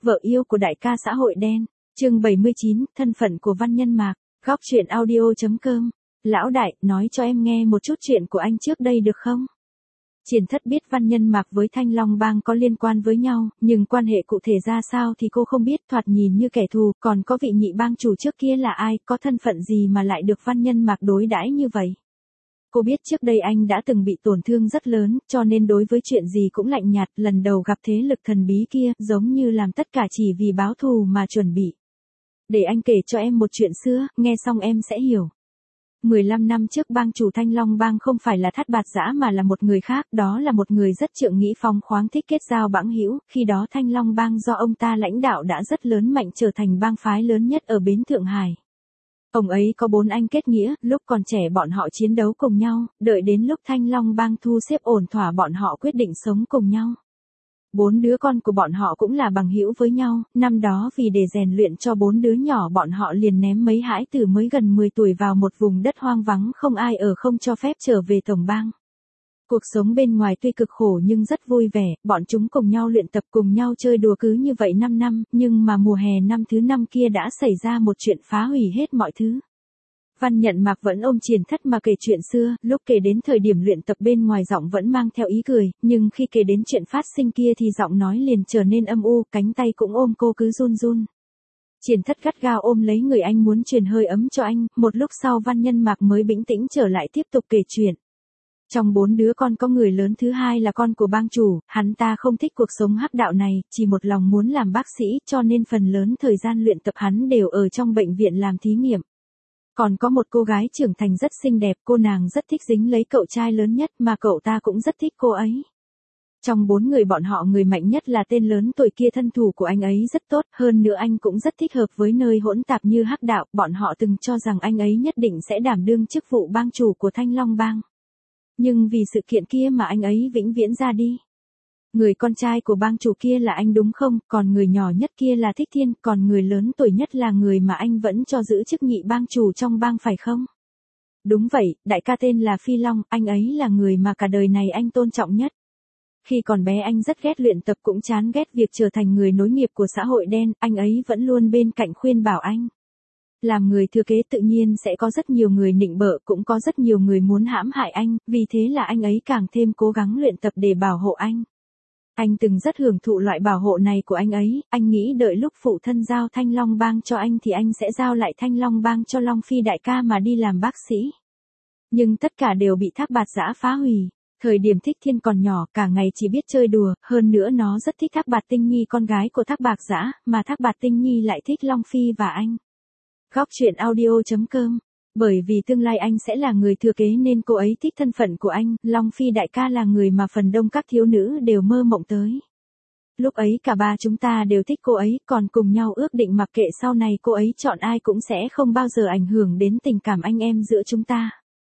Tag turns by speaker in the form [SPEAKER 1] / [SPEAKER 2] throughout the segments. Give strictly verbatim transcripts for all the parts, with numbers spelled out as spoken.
[SPEAKER 1] vợ yêu của đại ca xã hội đen. Chương bảy mươi chín, thân phận của Văn Nhân Mạc. Góc truyện audio chấm com. Lão đại, nói cho em nghe một chút chuyện của anh trước đây được không? Triển Thất biết Văn Nhân Mạc với Thanh Long Bang có liên quan với nhau, nhưng quan hệ cụ thể ra sao thì cô không biết, thoạt nhìn như kẻ thù, còn có vị nhị bang chủ trước kia là ai, có thân phận gì mà lại được Văn Nhân Mạc đối đãi như vậy. Cô biết trước đây anh đã từng bị tổn thương rất lớn, cho nên đối với chuyện gì cũng lạnh nhạt, lần đầu gặp thế lực thần bí kia, giống như làm tất cả chỉ vì báo thù mà chuẩn bị. Để anh kể cho em một chuyện xưa, nghe xong em sẽ hiểu. mười lăm năm trước bang chủ Thanh Long Bang không phải là Thát Bạt Dã mà là một người khác, đó là một người rất trượng nghĩa phóng khoáng, thích kết giao bãng hữu, khi đó Thanh Long Bang do ông ta lãnh đạo đã rất lớn mạnh, trở thành bang phái lớn nhất ở bến Thượng Hải. Ông ấy có bốn anh kết nghĩa, lúc còn trẻ bọn họ chiến đấu cùng nhau, đợi đến lúc Thanh Long Bang thu xếp ổn thỏa bọn họ quyết định sống cùng nhau. Bốn đứa con của bọn họ cũng là bằng hữu với nhau, năm đó vì để rèn luyện cho bốn đứa nhỏ bọn họ liền ném mấy hãi tử mới gần mười tuổi vào một vùng đất hoang vắng không ai ở, không cho phép trở về tổng bang. Cuộc sống bên ngoài tuy cực khổ nhưng rất vui vẻ, bọn chúng cùng nhau luyện tập, cùng nhau chơi đùa cứ như vậy năm năm, nhưng mà mùa hè năm thứ năm kia đã xảy ra một chuyện phá hủy hết mọi thứ. Văn Nhân Mạc vẫn ôm Triển Thất mà kể chuyện xưa, lúc kể đến thời điểm luyện tập bên ngoài giọng vẫn mang theo ý cười, nhưng khi kể đến chuyện phát sinh kia thì giọng nói liền trở nên âm u, cánh tay cũng ôm cô cứ run run. Triển Thất gắt gao ôm lấy người anh muốn truyền hơi ấm cho anh, một lúc sau Văn Nhân Mạc mới bình tĩnh trở lại tiếp tục kể chuyện. Trong bốn đứa con có người lớn thứ hai là con của bang chủ, hắn ta không thích cuộc sống hắc đạo này, chỉ một lòng muốn làm bác sĩ, cho nên phần lớn thời gian luyện tập hắn đều ở trong bệnh viện làm thí nghiệm. Còn có một cô gái trưởng thành rất xinh đẹp, cô nàng rất thích dính lấy cậu trai lớn nhất mà cậu ta cũng rất thích cô ấy. Trong bốn người bọn họ người mạnh nhất là tên lớn tuổi kia, thân thủ của anh ấy rất tốt, hơn nữa anh cũng rất thích hợp với nơi hỗn tạp như hắc đạo, bọn họ từng cho rằng anh ấy nhất định sẽ đảm đương chức vụ bang chủ của Thanh Long Bang. Nhưng vì sự kiện kia mà anh ấy vĩnh viễn ra đi. Người con trai của bang chủ kia là anh đúng không, còn người nhỏ nhất kia là Thích Thiên, còn người lớn tuổi nhất là người mà anh vẫn cho giữ chức nhị bang chủ trong bang phải không? Đúng vậy, đại ca tên là Phi Long, anh ấy là người mà cả đời này anh tôn trọng nhất. Khi còn bé anh rất ghét luyện tập, cũng chán ghét việc trở thành người nối nghiệp của xã hội đen, anh ấy vẫn luôn bên cạnh khuyên bảo anh. Làm người thừa kế tự nhiên sẽ có rất nhiều người nịnh bợ, cũng có rất nhiều người muốn hãm hại anh, vì thế là anh ấy càng thêm cố gắng luyện tập để bảo hộ anh. Anh từng rất hưởng thụ loại bảo hộ này của anh ấy, anh nghĩ đợi lúc phụ thân giao Thanh Long Bang cho anh thì anh sẽ giao lại Thanh Long Bang cho Long Phi đại ca mà đi làm bác sĩ. Nhưng tất cả đều bị Thát Bạt Dã phá hủy. Thời điểm Thích Thiên còn nhỏ, cả ngày chỉ biết chơi đùa, hơn nữa nó rất thích Thác Bạt Tinh Nhi, con gái của Thác Bạt Dã, mà Thác Bạt Tinh Nhi lại thích Long Phi và anh. Góc truyện audio chấm com. Bởi vì tương lai anh sẽ là người thừa kế nên cô ấy thích thân phận của anh, Long Phi đại ca là người mà phần đông các thiếu nữ đều mơ mộng tới. Lúc ấy cả ba chúng ta đều thích cô ấy, còn cùng nhau ước định mặc kệ sau này cô ấy chọn ai cũng sẽ không bao giờ ảnh hưởng đến tình cảm anh em giữa chúng ta.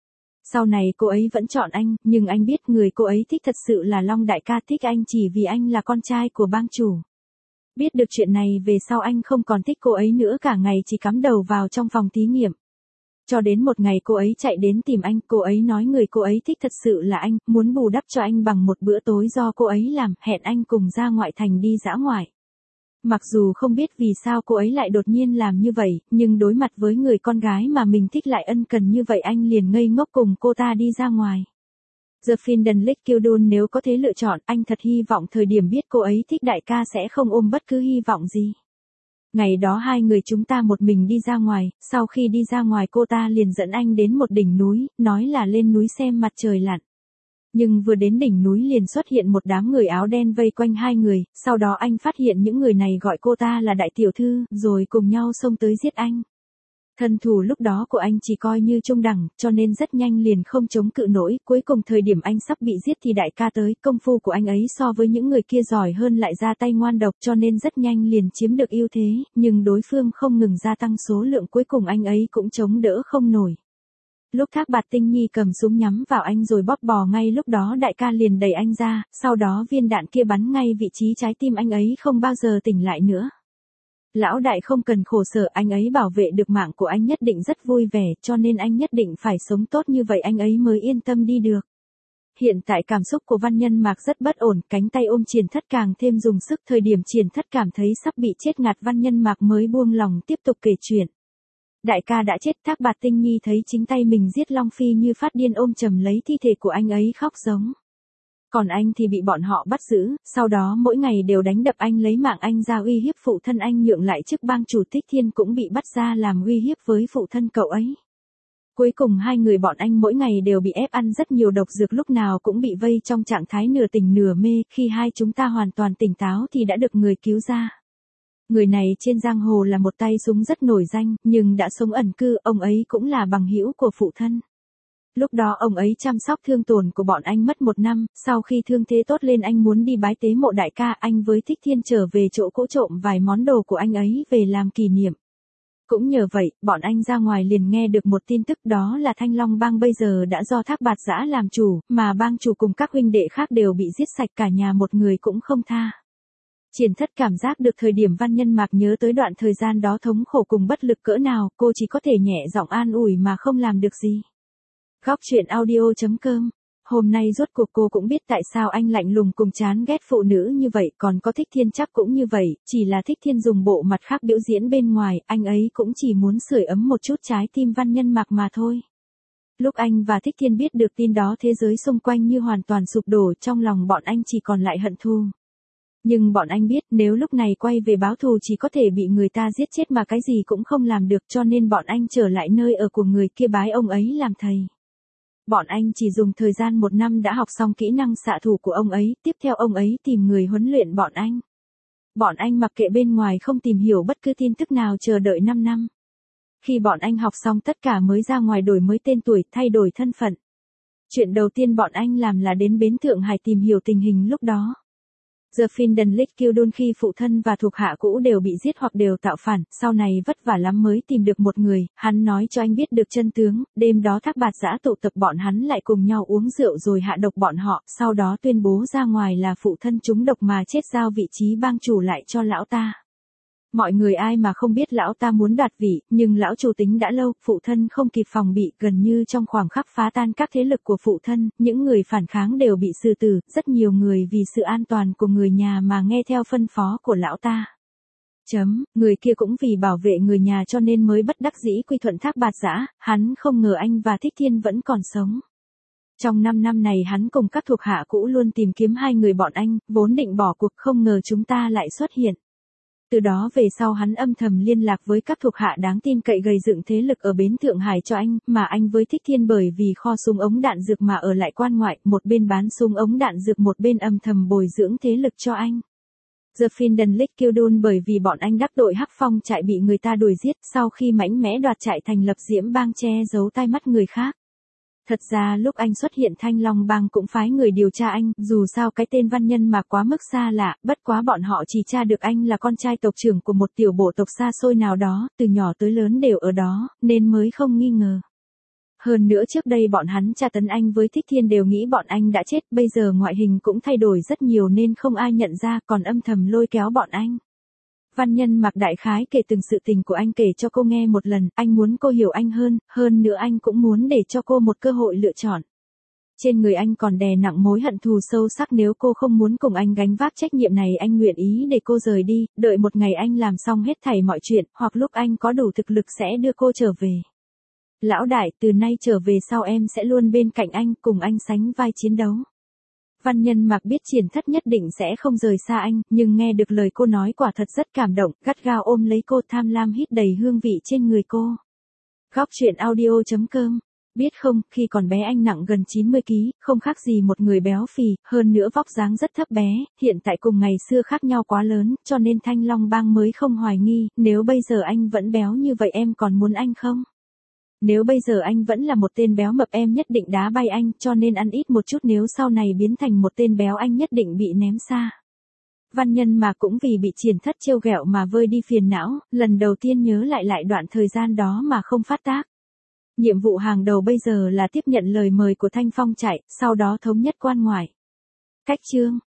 [SPEAKER 1] Sau này cô ấy vẫn chọn anh, nhưng anh biết người cô ấy thích thật sự là Long đại ca, thích anh chỉ vì anh là con trai của bang chủ. Biết được chuyện này về sau anh không còn thích cô ấy nữa, cả ngày chỉ cắm đầu vào trong phòng thí nghiệm. Cho đến một ngày cô ấy chạy đến tìm anh, cô ấy nói người cô ấy thích thật sự là anh, muốn bù đắp cho anh bằng một bữa tối do cô ấy làm, hẹn anh cùng ra ngoại thành đi dã ngoại. Mặc dù không biết vì sao cô ấy lại đột nhiên làm như vậy, nhưng đối mặt với người con gái mà mình thích lại ân cần như vậy, anh liền ngây ngốc cùng cô ta đi ra ngoài. The Finden Lake Kildun, nếu có thể lựa chọn, anh thật hy vọng thời điểm biết cô ấy thích đại ca sẽ không ôm bất cứ hy vọng gì. Ngày đó hai người chúng ta một mình đi ra ngoài, sau khi đi ra ngoài cô ta liền dẫn anh đến một đỉnh núi, nói là lên núi xem mặt trời lặn. Nhưng vừa đến đỉnh núi liền xuất hiện một đám người áo đen vây quanh hai người, sau đó anh phát hiện những người này gọi cô ta là đại tiểu thư, rồi cùng nhau xông tới giết anh. Thân thủ lúc đó của anh chỉ coi như trung đẳng, cho nên rất nhanh liền không chống cự nổi, cuối cùng thời điểm anh sắp bị giết thì đại ca tới, công phu của anh ấy so với những người kia giỏi hơn lại ra tay ngoan độc, cho nên rất nhanh liền chiếm được ưu thế, nhưng đối phương không ngừng gia tăng số lượng, cuối cùng anh ấy cũng chống đỡ không nổi. Lúc Thác Bạt Tinh Nhi cầm súng nhắm vào anh rồi bóp bò, ngay lúc đó đại ca liền đẩy anh ra, sau đó viên đạn kia bắn ngay vị trí trái tim anh ấy, không bao giờ tỉnh lại nữa. Lão đại không cần khổ sở, anh ấy bảo vệ được mạng của anh nhất định rất vui vẻ, cho nên anh nhất định phải sống tốt như vậy anh ấy mới yên tâm đi được. hiện tại cảm xúc của Văn Nhân Mạc rất bất ổn, cánh tay ôm Triển Thất càng thêm dùng sức, thời điểm Triển Thất cảm thấy sắp bị chết ngạt Văn Nhân Mạc mới buông lòng tiếp tục kể chuyện. Đại ca đã chết, Thác Bạt Tinh Nhi thấy chính tay mình giết Long Phi như phát điên ôm chầm lấy thi thể của anh ấy khóc giống. Còn anh thì bị bọn họ bắt giữ, sau đó mỗi ngày đều đánh đập anh lấy mạng anh ra uy hiếp phụ thân anh, nhượng lại chức bang chủ Thích Thiên cũng bị bắt ra làm uy hiếp với phụ thân cậu ấy. Cuối cùng hai người bọn anh mỗi ngày đều bị ép ăn rất nhiều độc dược, lúc nào cũng bị vây trong trạng thái nửa tỉnh nửa mê, khi hai chúng ta hoàn toàn tỉnh táo thì đã được người cứu ra. Người này trên giang hồ là một tay súng rất nổi danh, nhưng đã sống ẩn cư, ông ấy cũng là bằng hữu của phụ thân. Lúc đó ông ấy chăm sóc thương tổn của bọn anh mất một năm, sau khi thương thế tốt lên anh muốn đi bái tế mộ đại ca, anh với Thích Thiên trở về chỗ cũ trộm vài món đồ của anh ấy về làm kỷ niệm. Cũng nhờ vậy, bọn anh ra ngoài liền nghe được một tin tức, đó là Thanh Long bang bây giờ đã do Thác Bạt Giã làm chủ, mà bang chủ cùng các huynh đệ khác đều bị giết sạch, cả nhà một người cũng không tha. Triển Thất cảm giác được thời điểm Văn Nhân Mạc nhớ tới đoạn thời gian đó thống khổ cùng bất lực cỡ nào, cô chỉ có thể nhẹ giọng an ủi mà không làm được gì. Góc truyện audio chấm com. Hôm nay rốt cuộc cô cũng biết tại sao anh lạnh lùng cùng chán ghét phụ nữ như vậy, còn có Thích Thiên chắc cũng như vậy, chỉ là Thích Thiên dùng bộ mặt khác biểu diễn bên ngoài, anh ấy cũng chỉ muốn sưởi ấm một chút trái tim Văn Nhân Mạc mà thôi. Lúc anh và Thích Thiên biết được tin đó, thế giới xung quanh như hoàn toàn sụp đổ, trong lòng bọn anh chỉ còn lại hận thù. Nhưng bọn anh biết nếu lúc này quay về báo thù chỉ có thể bị người ta giết chết mà cái gì cũng không làm được, cho nên bọn anh trở lại nơi ở của người kia bái ông ấy làm thầy. Bọn anh chỉ dùng thời gian một năm đã học xong kỹ năng xạ thủ của ông ấy, tiếp theo ông ấy tìm người huấn luyện bọn anh. Bọn anh mặc kệ bên ngoài không tìm hiểu bất cứ tin tức nào, chờ đợi năm năm. Khi bọn anh học xong tất cả mới ra ngoài đổi mới tên tuổi, thay đổi thân phận. Chuyện đầu tiên bọn anh làm là đến bến Thượng Hải tìm hiểu tình hình lúc đó. The Finden Kildun khi phụ thân và thuộc hạ cũ đều bị giết hoặc đều tạo phản, sau này vất vả lắm mới tìm được một người, hắn nói cho anh biết được chân tướng, đêm đó Thác Bạt Giã tụ tập bọn hắn lại cùng nhau uống rượu rồi hạ độc bọn họ, sau đó tuyên bố ra ngoài là phụ thân trúng độc mà chết, giao vị trí bang chủ lại cho lão ta. Mọi người ai mà không biết lão ta muốn đoạt vị, nhưng lão chủ tính đã lâu, phụ thân không kịp phòng bị, gần như trong khoảng khắc phá tan các thế lực của phụ thân, những người phản kháng đều bị xử tử, rất nhiều người vì sự an toàn của người nhà mà nghe theo phân phó của lão ta. Chấm, người kia cũng vì bảo vệ người nhà cho nên mới bất đắc dĩ quy thuận Thác Bạt Giã, hắn không ngờ anh và Thích Thiên vẫn còn sống. Trong năm năm này hắn cùng các thuộc hạ cũ luôn tìm kiếm hai người bọn anh, vốn định bỏ cuộc, không ngờ chúng ta lại xuất hiện. Từ đó về sau hắn âm thầm liên lạc với các thuộc hạ đáng tin cậy gây dựng thế lực ở bến Thượng Hải cho anh, mà anh với Thích Thiên bởi vì kho súng ống đạn dược mà ở lại quan ngoại, một bên bán súng ống đạn dược một bên âm thầm bồi dưỡng thế lực cho anh. The Finden Kildun bởi vì bọn anh đắc tội Hắc Phong trại bị người ta đuổi giết, sau khi mãnh mẽ đoạt trại thành lập Diễm Bang che giấu tai mắt người khác. Thật ra lúc anh xuất hiện Thanh Long bang cũng phái người điều tra anh, dù sao cái tên Văn Nhân Mạc quá mức xa lạ, bất quá bọn họ chỉ tra được anh là con trai tộc trưởng của một tiểu bộ tộc xa xôi nào đó, từ nhỏ tới lớn đều ở đó, nên mới không nghi ngờ. Hơn nữa trước đây bọn hắn tra tấn anh với Thích Thiên đều nghĩ bọn anh đã chết, bây giờ ngoại hình cũng thay đổi rất nhiều nên không ai nhận ra, còn âm thầm lôi kéo bọn anh. Văn Nhân Mạc đại khái kể từng sự tình của anh kể cho cô nghe một lần, anh muốn cô hiểu anh hơn, hơn nữa anh cũng muốn để cho cô một cơ hội lựa chọn. Trên người anh còn đè nặng mối hận thù sâu sắc, nếu cô không muốn cùng anh gánh vác trách nhiệm này anh nguyện ý để cô rời đi, đợi một ngày anh làm xong hết thảy mọi chuyện, hoặc lúc anh có đủ thực lực sẽ đưa cô trở về. Lão đại, từ nay trở về sau em sẽ luôn bên cạnh anh, cùng anh sánh vai chiến đấu. Văn Nhân Mạc biết Triển Thất nhất định sẽ không rời xa anh, nhưng nghe được lời cô nói quả thật rất cảm động, gắt gao ôm lấy cô, tham lam hít đầy hương vị trên người cô. Góc truyện audio chấm com. Biết không, khi còn bé anh nặng gần chín mươi ki lô gam, không khác gì một người béo phì, hơn nữa vóc dáng rất thấp bé, hiện tại cùng ngày xưa khác nhau quá lớn, cho nên Thanh Long bang mới không hoài nghi, nếu bây giờ anh vẫn béo như vậy em còn muốn anh không? Nếu bây giờ anh vẫn là một tên béo mập em nhất định đá bay anh, cho nên ăn ít một chút, nếu sau này biến thành một tên béo anh nhất định bị ném xa. Văn Nhân Mạc cũng vì bị Triển Thất trêu ghẹo mà vơi đi phiền não, lần đầu tiên nhớ lại lại đoạn thời gian đó mà không phát tác. Nhiệm vụ hàng đầu bây giờ là tiếp nhận lời mời của Thanh Phong trại, sau đó thống nhất quan ngoại. Cách chương